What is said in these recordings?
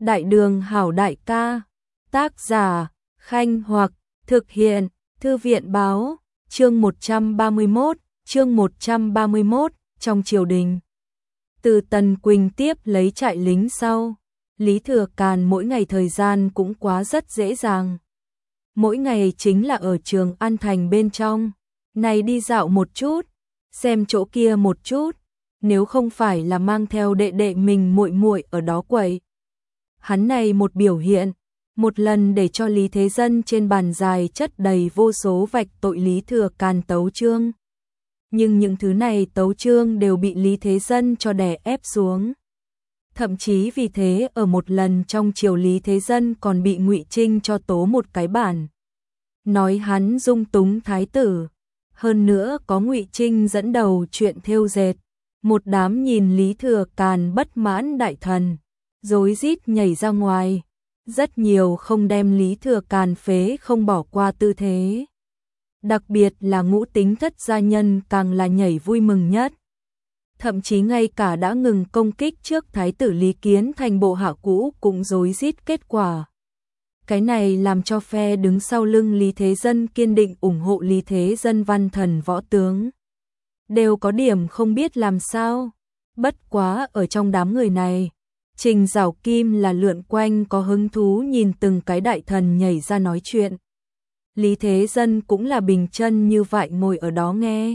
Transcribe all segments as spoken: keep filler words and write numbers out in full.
Đại đường hảo đại ca, tác giả, Khanh Hoặc, thực hiện, Thư viện báo, chương một trăm ba mươi mốt, chương một trăm ba mươi mốt, trong triều đình. Từ Tần Quỳnh tiếp lấy trại lính sau, Lý Thừa Càn mỗi ngày thời gian cũng quá rất dễ dàng. Mỗi ngày chính là ở Trường An Thành bên trong, này đi dạo một chút, xem chỗ kia một chút, nếu không phải là mang theo đệ đệ mình muội muội ở đó quậy. Hắn này một biểu hiện, một lần để cho Lý Thế Dân trên bàn dài chất đầy vô số vạch tội Lý Thừa Càn tấu chương. Nhưng những thứ này tấu chương đều bị Lý Thế Dân cho đè ép xuống. Thậm chí vì thế ở một lần trong triều Lý Thế Dân còn bị Ngụy Trinh cho tố một cái bản. Nói hắn dung túng thái tử. Hơn nữa có Ngụy Trinh dẫn đầu chuyện thêu dệt. Một đám nhìn Lý Thừa Càn bất mãn đại thần, rối rít nhảy ra ngoài. Rất nhiều không đem Lý Thừa Càn phế không bỏ qua tư thế. Đặc biệt là Ngũ Tính Thất gia nhân càng là nhảy vui mừng nhất. Thậm chí ngay cả đã ngừng công kích trước thái tử Lý Kiến Thành bộ hạ cũ cũng rối rít kết quả. Cái này làm cho phe đứng sau lưng Lý Thế Dân kiên định ủng hộ Lý Thế Dân văn thần võ tướng. Đều có điểm không biết làm sao. Bất quá ở trong đám người này, Trình Giảo Kim là lượn quanh có hứng thú nhìn từng cái đại thần nhảy ra nói chuyện. Lý Thế Dân cũng là bình chân như vậy ngồi ở đó nghe.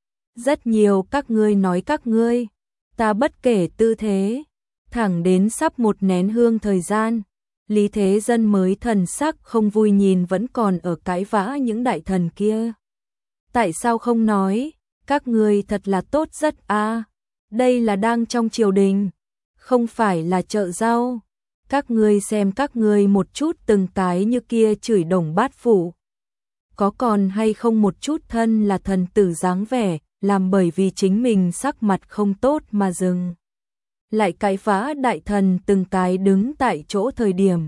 Rất nhiều các ngươi nói các ngươi, ta bất kể tư thế, thẳng đến sắp một nén hương thời gian, Lý Thế Dân mới thần sắc không vui nhìn vẫn còn ở cãi vã những đại thần kia. Tại sao không nói, các ngươi thật là tốt rất a, à. Đây là đang trong triều đình, không phải là chợ rau. Các ngươi xem các ngươi một chút từng cái như kia chửi Đồng Bát Phủ. Có còn hay không một chút thân là thần tử dáng vẻ, làm bởi vì chính mình sắc mặt không tốt mà dừng. Lại cãi vã đại thần từng cái đứng tại chỗ thời điểm.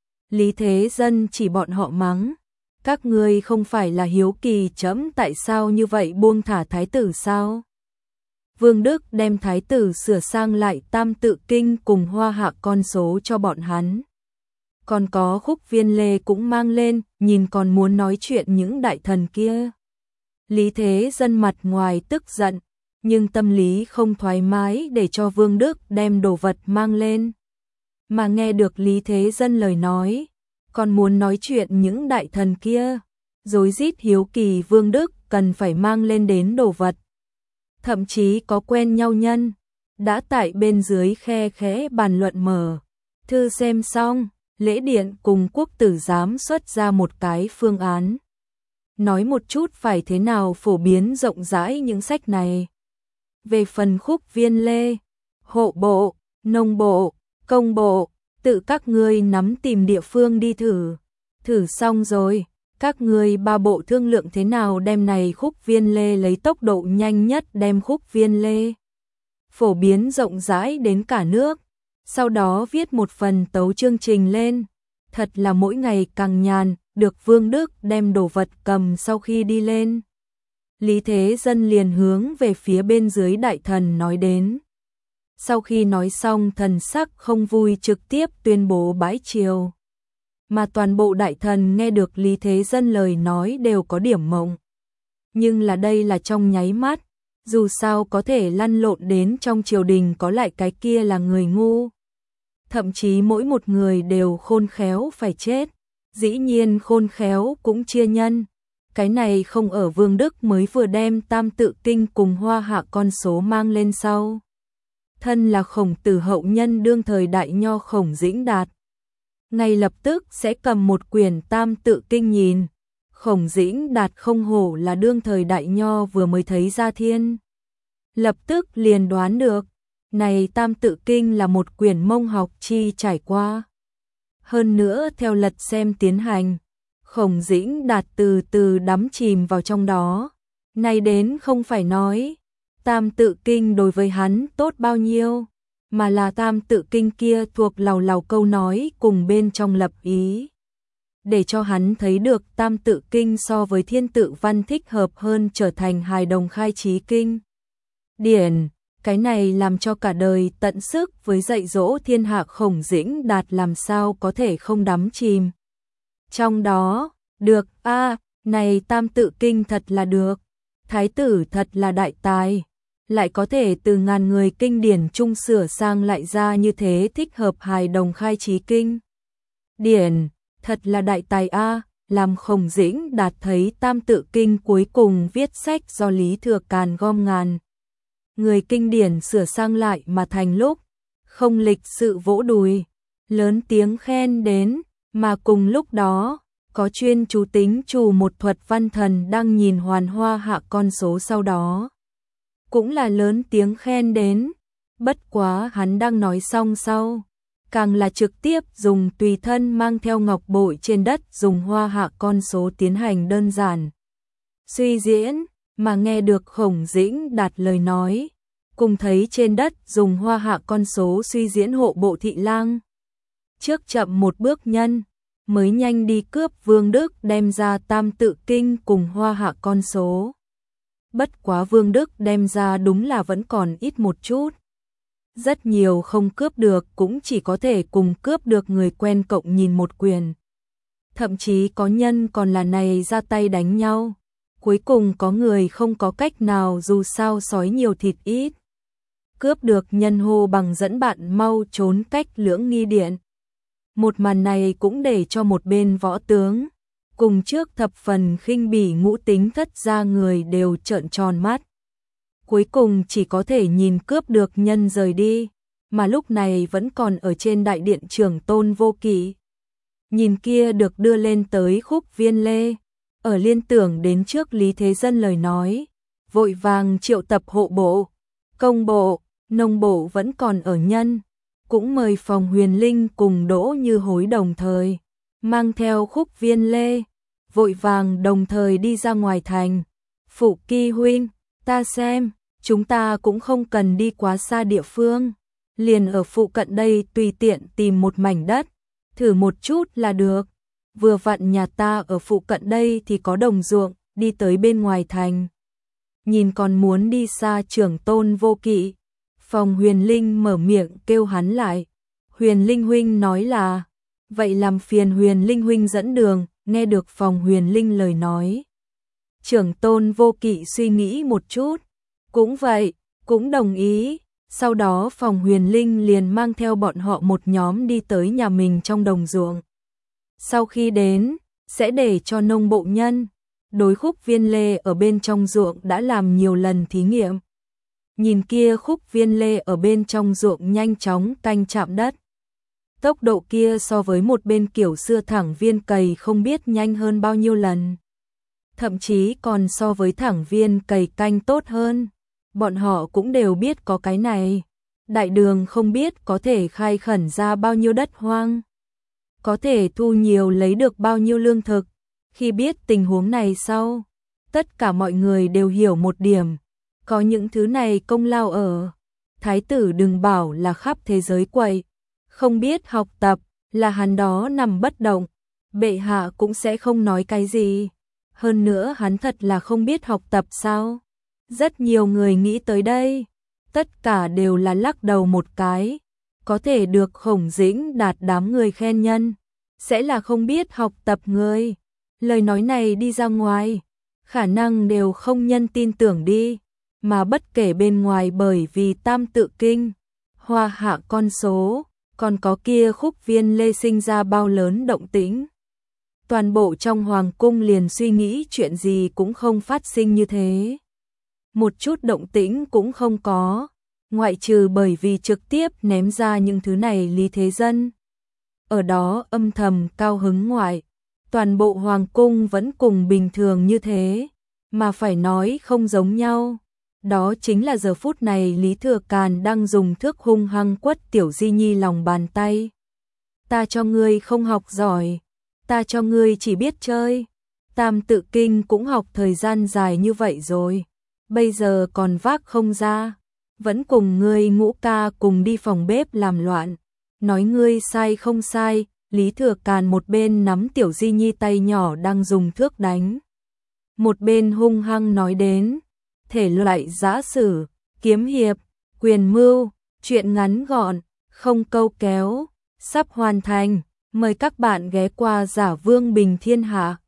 Lý Thế Dân chỉ bọn họ mắng. Các ngươi không phải là hiếu kỳ chấm tại sao như vậy buông thả thái tử sao? Vương Đức đem thái tử sửa sang lại Tam Tự Kinh cùng hoa hạ con số cho bọn hắn. Còn có Khúc Viên Lê cũng mang lên, nhìn còn muốn nói chuyện những đại thần kia. Lý Thế Dân mặt ngoài tức giận, nhưng tâm lý không thoải mái để cho Vương Đức đem đồ vật mang lên. Mà nghe được Lý Thế Dân lời nói, còn muốn nói chuyện những đại thần kia, rối rít hiếu kỳ Vương Đức cần phải mang lên đến đồ vật. Thậm chí có quen nhau nhân, đã tại bên dưới khe khẽ bàn luận mở. Thư xem xong, lễ điện cùng quốc tử giám xuất ra một cái phương án. Nói một chút phải thế nào phổ biến rộng rãi những sách này. Về phần Khúc Viên Lê, hộ bộ, nông bộ, công bộ, tự các ngươi nắm tìm địa phương đi thử. Thử xong rồi, các ngươi ba bộ thương lượng thế nào đem này Khúc Viên Lê lấy tốc độ nhanh nhất đem Khúc Viên Lê phổ biến rộng rãi đến cả nước. Sau đó viết một phần tấu chương trình lên. Thật là mỗi ngày càng nhàn, được Vương Đức đem đồ vật cầm sau khi đi lên. Lý Thế Dân liền hướng về phía bên dưới đại thần nói đến. Sau khi nói xong thần sắc không vui trực tiếp tuyên bố bãi triều. Mà toàn bộ đại thần nghe được Lý Thế Dân lời nói đều có điểm mộng. Nhưng là đây là trong nháy mắt, dù sao có thể lăn lộn đến trong triều đình có lại cái kia là người ngu. Thậm chí mỗi một người đều khôn khéo phải chết, dĩ nhiên khôn khéo cũng chia nhân. Cái này không ở Vương Đức mới vừa đem Tam Tự Kinh cùng hoa hạ con số mang lên sau. Thân là Khổng Tử hậu nhân đương thời đại nho Khổng Dĩnh Đạt. Ngay lập tức sẽ cầm một quyển Tam Tự Kinh nhìn. Khổng Dĩnh Đạt không hổ là đương thời đại nho vừa mới thấy ra thiên. Lập tức liền đoán được. Này Tam Tự Kinh là một quyển mông học chi trải qua. Hơn nữa theo lật xem tiến hành, Khổng Dĩnh Đạt từ từ đắm chìm vào trong đó. Này đến không phải nói, Tam Tự Kinh đối với hắn tốt bao nhiêu, mà là Tam Tự Kinh kia thuộc lầu lầu câu nói cùng bên trong lập ý. Để cho hắn thấy được Tam Tự Kinh so với Thiên Tự Văn thích hợp hơn trở thành hài đồng khai trí kinh. Điển. Cái này làm cho cả đời tận sức với dạy dỗ thiên hạ Khổng Dĩnh Đạt làm sao có thể không đắm chìm. Trong đó, được a này tam tự kinh thật là được, thái tử thật là đại tài, lại có thể từ ngàn người kinh điển chung sửa sang lại ra như thế thích hợp hài đồng khai trí kinh. Điển, thật là đại tài a, làm Khổng Dĩnh Đạt thấy tam tự kinh cuối cùng viết sách do Lý Thừa Càn gom ngàn người kinh điển sửa sang lại mà thành lúc, không lịch sự vỗ đùi, lớn tiếng khen đến, mà cùng lúc đó, có chuyên chú tính chủ một thuật văn thần đang nhìn hoàn hoa hạ con số sau đó. Cũng là lớn tiếng khen đến, bất quá hắn đang nói xong sau, càng là trực tiếp dùng tùy thân mang theo ngọc bội trên đất dùng hoa hạ con số tiến hành đơn giản suy diễn, mà nghe được Khổng Dĩnh Đạt lời nói, cùng thấy trên đất dùng hoa hạ con số suy diễn hộ bộ thị lang. Trước chậm một bước nhân, mới nhanh đi cướp Vương Đức đem ra tam tự kinh cùng hoa hạ con số. Bất quá Vương Đức đem ra đúng là vẫn còn ít một chút. Rất nhiều không cướp được cũng chỉ có thể cùng cướp được người quen cộng nhìn một quyền. Thậm chí có nhân còn là này ra tay đánh nhau. Cuối cùng có người không có cách nào dù sao sói nhiều thịt ít. Cướp được nhân hô bằng dẫn bạn mau trốn cách lưỡng nghi điện. Một màn này cũng để cho một bên võ tướng, cùng trước thập phần khinh bỉ ngũ tính thất ra người đều trợn tròn mắt. Cuối cùng chỉ có thể nhìn cướp được nhân rời đi, mà lúc này vẫn còn ở trên đại điện Trưởng Tôn Vô Kỵ. Nhìn kia được đưa lên tới Khúc Viên Lê, ở liên tưởng đến trước Lý Thế Dân lời nói, vội vàng triệu tập hộ bộ, công bộ, nông bộ vẫn còn ở nhân, cũng mời Phòng Huyền Linh cùng Đỗ Như Hối đồng thời, mang theo Khúc Viên Lê, vội vàng đồng thời đi ra ngoài thành. Phụ Kỳ huynh, ta xem, chúng ta cũng không cần đi quá xa địa phương, liền ở phụ cận đây tùy tiện tìm một mảnh đất, thử một chút là được. Vừa vặn nhà ta ở phụ cận đây thì có đồng ruộng, đi tới bên ngoài thành. Nhìn còn muốn đi xa Trưởng Tôn Vô Kỵ. Phòng Huyền Linh mở miệng kêu hắn lại. Huyền Linh huynh nói là, vậy làm phiền Huyền Linh huynh dẫn đường, nghe được Phòng Huyền Linh lời nói. Trưởng Tôn Vô Kỵ suy nghĩ một chút, cũng vậy, cũng đồng ý. Sau đó Phòng Huyền Linh liền mang theo bọn họ một nhóm đi tới nhà mình trong đồng ruộng. Sau khi đến, sẽ để cho nông bộ nhân, đối Khúc Viên Lê ở bên trong ruộng đã làm nhiều lần thí nghiệm. Nhìn kia Khúc Viên Lê ở bên trong ruộng nhanh chóng canh chạm đất. Tốc độ kia so với một bên kiểu xưa thẳng viên cày không biết nhanh hơn bao nhiêu lần. Thậm chí còn so với thẳng viên cày canh tốt hơn. Bọn họ cũng đều biết có cái này. Đại đường không biết có thể khai khẩn ra bao nhiêu đất hoang. Có thể thu nhiều lấy được bao nhiêu lương thực. Khi biết tình huống này sau, tất cả mọi người đều hiểu một điểm. Có những thứ này công lao ở. Thái tử đừng bảo là khắp thế giới quậy. Không biết học tập, là hắn đó nằm bất động. Bệ hạ cũng sẽ không nói cái gì. Hơn nữa hắn thật là không biết học tập sao. Rất nhiều người nghĩ tới đây. Tất cả đều là lắc đầu một cái. Có thể được Khổng Dĩnh Đạt đám người khen nhân. Sẽ là không biết học tập người. Lời nói này đi ra ngoài. Khả năng đều không nhân tin tưởng đi. Mà bất kể bên ngoài bởi vì tam tự kinh. Hoa hạ con số. Còn có kia Khúc Viên Lê sinh ra bao lớn động tĩnh. Toàn bộ trong hoàng cung liền suy nghĩ chuyện gì cũng không phát sinh như thế. Một chút động tĩnh cũng không có. Ngoại trừ bởi vì trực tiếp ném ra những thứ này Lý Thế Dân. Ở đó âm thầm cao hứng ngoại. Toàn bộ hoàng cung vẫn cùng bình thường như thế. Mà phải nói không giống nhau. Đó chính là giờ phút này Lý Thừa Càn đang dùng thước hung hăng quất Tiểu Di Nhi lòng bàn tay. Ta cho ngươi không học giỏi. Ta cho ngươi chỉ biết chơi. Tam tự kinh cũng học thời gian dài như vậy rồi. Bây giờ còn vác không ra. Vẫn cùng ngươi Ngũ ca cùng đi phòng bếp làm loạn. Nói ngươi sai không sai. Lý Thừa Càn một bên nắm Tiểu Di Nhi tay nhỏ đang dùng thước đánh. Một bên hung hăng nói đến. Thể loại giã sử, kiếm hiệp, Quyền mưu, chuyện ngắn gọn, không câu kéo, sắp hoàn thành. Mời các bạn ghé qua Giả Vương Bình Thiên Hạ.